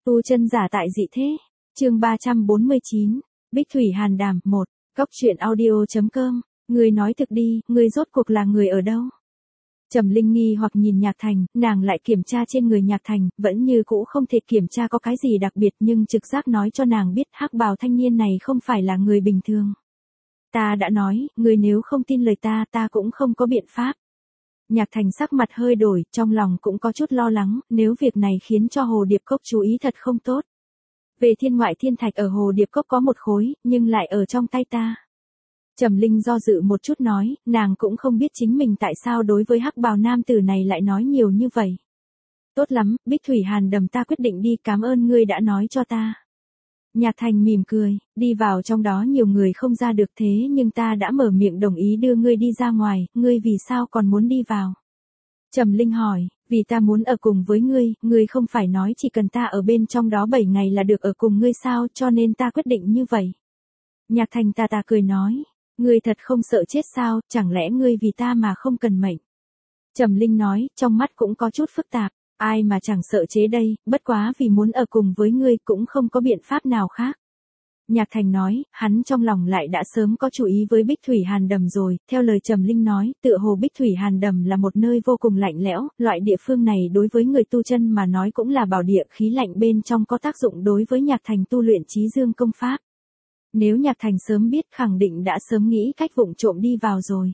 Tu chân giả tại dị thế. Chương 349. Bích Thủy Hàn Đàm 1. Cốc truyện audio.com. Ngươi nói thực đi, ngươi rốt cuộc là người ở đâu? Trầm Linh nghi hoặc nhìn Nhạc Thành, nàng lại kiểm tra trên người Nhạc Thành, vẫn như cũ không thể kiểm tra có cái gì đặc biệt, nhưng trực giác nói cho nàng biết hắc bào thanh niên này không phải là người bình thường. Ta đã nói, ngươi nếu không tin lời ta cũng không có biện pháp. Nhạc Thành sắc mặt hơi đổi, trong lòng cũng có chút lo lắng, nếu việc này khiến cho Hồ Điệp Cốc chú ý thật không tốt. Về thiên ngoại thiên thạch ở Hồ Điệp Cốc có một khối, nhưng lại ở trong tay ta. Trầm Linh do dự một chút nói, nàng cũng không biết chính mình tại sao đối với hắc bào nam tử này lại nói nhiều như vậy. Tốt lắm, Bích Thủy Hàn Đàm ta quyết định đi, cảm ơn ngươi đã nói cho ta. Nhạc Thành mỉm cười, đi vào trong đó nhiều người không ra được thế nhưng ta đã mở miệng đồng ý đưa ngươi đi ra ngoài, ngươi vì sao còn muốn đi vào? Trầm Linh hỏi, vì ta muốn ở cùng với ngươi không phải nói chỉ cần ta ở bên trong đó 7 ngày là được ở cùng ngươi sao, cho nên ta quyết định như vậy. Nhạc Thành ta cười nói, ngươi thật không sợ chết sao, chẳng lẽ ngươi vì ta mà không cần mệnh? Trầm Linh nói, trong mắt cũng có chút phức tạp. Ai mà chẳng sợ chế đây, bất quá vì muốn ở cùng với ngươi cũng không có biện pháp nào khác. Nhạc Thành nói, hắn trong lòng lại đã sớm có chú ý với Bích Thủy Hàn Đàm rồi, theo lời Trầm Linh nói, tựa hồ Bích Thủy Hàn Đàm là một nơi vô cùng lạnh lẽo, loại địa phương này đối với người tu chân mà nói cũng là bảo địa, khí lạnh bên trong có tác dụng đối với Nhạc Thành tu luyện chí dương công pháp. Nếu Nhạc Thành sớm biết khẳng định đã sớm nghĩ cách vụng trộm đi vào rồi.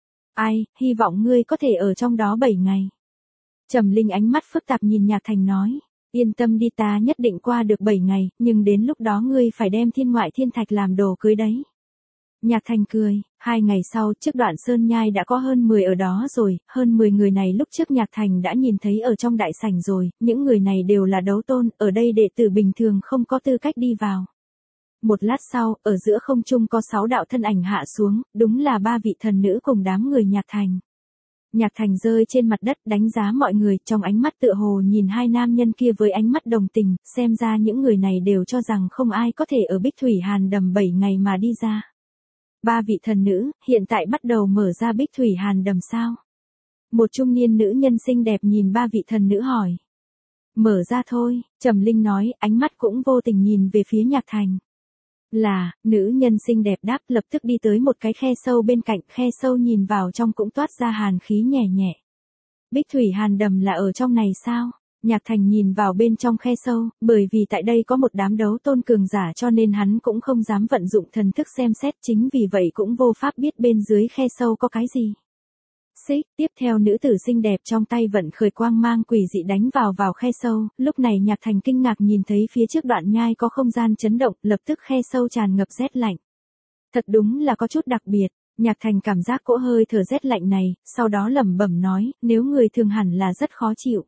Ai, hy vọng ngươi có thể ở trong đó 7 ngày. Trầm Linh ánh mắt phức tạp nhìn Nhạc Thành nói, yên tâm đi, ta nhất định qua được 7 ngày, nhưng đến lúc đó ngươi phải đem thiên ngoại thiên thạch làm đồ cưới đấy. Nhạc Thành cười, 2 ngày sau trước đoạn sơn nhai đã có hơn 10 ở đó rồi, hơn 10 người này lúc trước Nhạc Thành đã nhìn thấy ở trong đại sảnh rồi, những người này đều là đấu tôn, ở đây đệ tử bình thường không có tư cách đi vào. Một lát sau, ở giữa không trung có 6 đạo thân ảnh hạ xuống, đúng là 3 vị thần nữ cùng đám người Nhạc Thành. Nhạc Thành rơi trên mặt đất đánh giá mọi người, trong ánh mắt tựa hồ nhìn hai nam nhân kia với ánh mắt đồng tình, xem ra những người này đều cho rằng không ai có thể ở Bích Thủy Hàn Đàm 7 ngày mà đi ra. 3 vị thần nữ, hiện tại bắt đầu mở ra Bích Thủy Hàn Đàm sao? Một trung niên nữ nhân xinh đẹp nhìn 3 vị thần nữ hỏi. Mở ra thôi, Trầm Linh nói, ánh mắt cũng vô tình nhìn về phía Nhạc Thành. Là, nữ nhân xinh đẹp đáp, lập tức đi tới một cái khe sâu bên cạnh, khe sâu nhìn vào trong cũng toát ra hàn khí nhẹ nhẹ. Bích Thủy Hàn Đàm là ở trong này sao? Nhạc Thành nhìn vào bên trong khe sâu, bởi vì tại đây có một đám đấu tôn cường giả cho nên hắn cũng không dám vận dụng thần thức xem xét, chính vì vậy cũng vô pháp biết bên dưới khe sâu có cái gì. Xích, tiếp theo nữ tử xinh đẹp trong tay vận khởi quang mang quỷ dị đánh vào khe sâu, lúc này Nhạc Thành kinh ngạc nhìn thấy phía trước đoạn nhai có không gian chấn động, lập tức khe sâu tràn ngập rét lạnh. Thật đúng là có chút đặc biệt, Nhạc Thành cảm giác cỗ hơi thở rét lạnh này, sau đó lẩm bẩm nói, nếu người thường hẳn là rất khó chịu.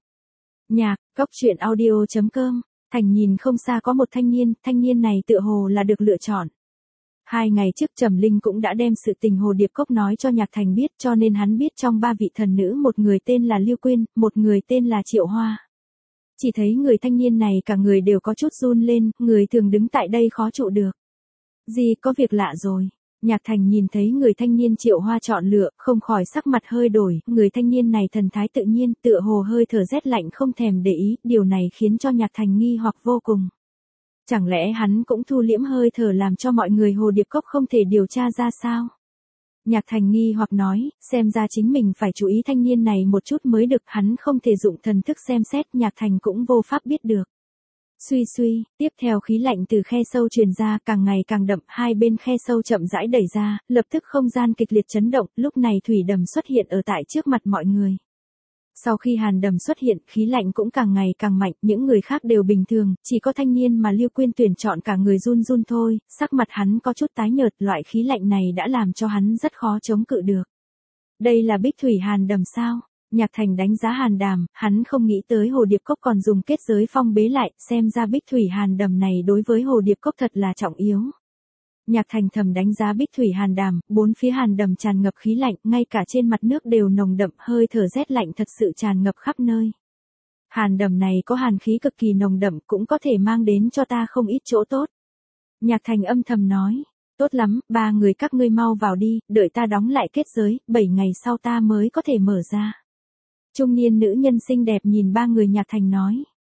Cốc truyện audio.com, Thành nhìn không xa có một thanh niên này tựa hồ là được lựa chọn. 2 ngày trước Trầm Linh cũng đã đem sự tình Hồ Điệp Cốc nói cho Nhạc Thành biết, cho nên hắn biết trong 3 vị thần nữ một người tên là Lưu Quyên, một người tên là Triệu Hoa. Chỉ thấy người thanh niên này cả người đều có chút run lên, người thường đứng tại đây khó trụ được. Gì, có việc lạ rồi. Nhạc Thành nhìn thấy người thanh niên Triệu Hoa chọn lựa, không khỏi sắc mặt hơi đổi, người thanh niên này thần thái tự nhiên, tựa hồ hơi thở rét lạnh không thèm để ý, điều này khiến cho Nhạc Thành nghi hoặc vô cùng. Chẳng lẽ hắn cũng thu liễm hơi thở làm cho mọi người Hồ Điệp Cốc không thể điều tra ra sao? Nhạc Thành nghi hoặc nói, xem ra chính mình phải chú ý thanh niên này một chút mới được, hắn không thể dụng thần thức xem xét, Nhạc Thành cũng vô pháp biết được. Suy, tiếp theo khí lạnh từ khe sâu truyền ra càng ngày càng đậm, hai bên khe sâu chậm rãi đẩy ra, lập tức không gian kịch liệt chấn động, lúc này thủy đàm xuất hiện ở tại trước mặt mọi người. Sau khi hàn đàm xuất hiện, khí lạnh cũng càng ngày càng mạnh, những người khác đều bình thường, chỉ có thanh niên mà Lưu Quyên tuyển chọn cả người run run thôi, sắc mặt hắn có chút tái nhợt, loại khí lạnh này đã làm cho hắn rất khó chống cự được. Đây là Bích Thủy Hàn Đàm sao? Nhạc Thành đánh giá Hàn Đàm, hắn không nghĩ tới Hồ Điệp Cốc còn dùng kết giới phong bế lại, xem ra Bích Thủy Hàn Đàm này đối với Hồ Điệp Cốc thật là trọng yếu. Nhạc Thành thầm đánh giá Bích Thủy Hàn Đàm, bốn phía Hàn Đàm tràn ngập khí lạnh, ngay cả trên mặt nước đều nồng đậm, hơi thở rét lạnh thật sự tràn ngập khắp nơi. Hàn Đàm này có hàn khí cực kỳ nồng đậm, cũng có thể mang đến cho ta không ít chỗ tốt. Nhạc Thành âm thầm nói, tốt lắm, 3 người các ngươi mau vào đi, đợi ta đóng lại kết giới, 7 ngày sau ta mới có thể mở ra. Trung niên nữ nhân xinh đẹp nhìn 3 người Nhạc Thành nói.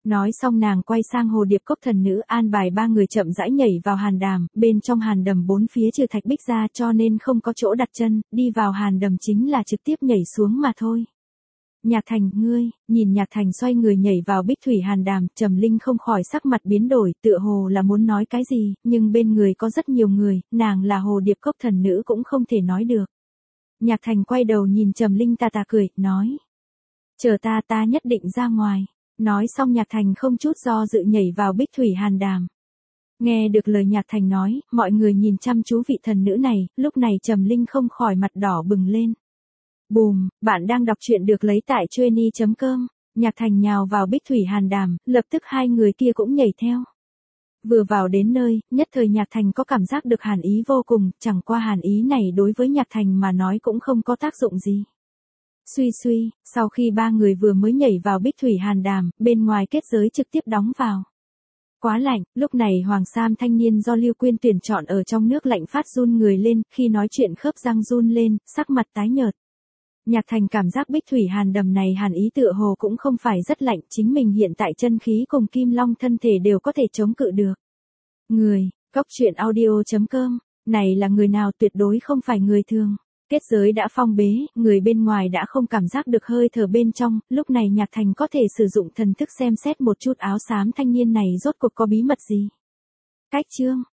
Nói xong nàng quay sang hồ điệp cốc thần nữ an bài ba người chậm rãi nhảy vào hàn đàm, bên trong hàn đầm bốn phía trừ thạch bích ra cho nên không có chỗ đặt chân, đi vào hàn đầm chính là trực tiếp nhảy xuống mà thôi. Nhạc Thành, ngươi, nhìn Nhạc Thành xoay người nhảy vào bích thủy hàn đàm, Trầm Linh không khỏi sắc mặt biến đổi, tựa hồ là muốn nói cái gì, nhưng bên người có rất nhiều người, nàng là hồ điệp cốc thần nữ cũng không thể nói được. Nhạc Thành quay đầu nhìn Trầm Linh tà tà cười, nói. Chờ ta nhất định ra ngoài. Nói xong Nhạc Thành không chút do dự nhảy vào bích thủy hàn đàm. Nghe được lời Nhạc Thành nói, mọi người nhìn chăm chú vị thần nữ này, lúc này Trầm Linh không khỏi mặt đỏ bừng lên. Bùm, bạn đang đọc truyện được lấy tại Chueny.com. Nhạc Thành nhào vào bích thủy hàn đàm, lập tức hai người kia cũng nhảy theo. Vừa vào đến nơi, nhất thời Nhạc Thành có cảm giác được hàn ý vô cùng, chẳng qua hàn ý này đối với Nhạc Thành mà nói cũng không có tác dụng gì. Suy, sau khi ba người vừa mới nhảy vào bích thủy hàn đàm, bên ngoài kết giới trực tiếp đóng vào. Quá lạnh, lúc này Hoàng Sam thanh niên do Lưu Quyên tuyển chọn ở trong nước lạnh phát run người lên, khi nói chuyện khớp răng run lên, sắc mặt tái nhợt. Nhạc Thành cảm giác bích thủy hàn đầm này hàn ý tựa hồ cũng không phải rất lạnh, chính mình hiện tại chân khí cùng kim long thân thể đều có thể chống cự được. Người, Cốc Truyện Audio.com, này là người nào tuyệt đối không phải người thường. Kết giới đã phong bế, người bên ngoài đã không cảm giác được hơi thở bên trong, lúc này Nhạc Thành có thể sử dụng thần thức xem xét một chút áo xám thanh niên này rốt cuộc có bí mật gì. Cách chương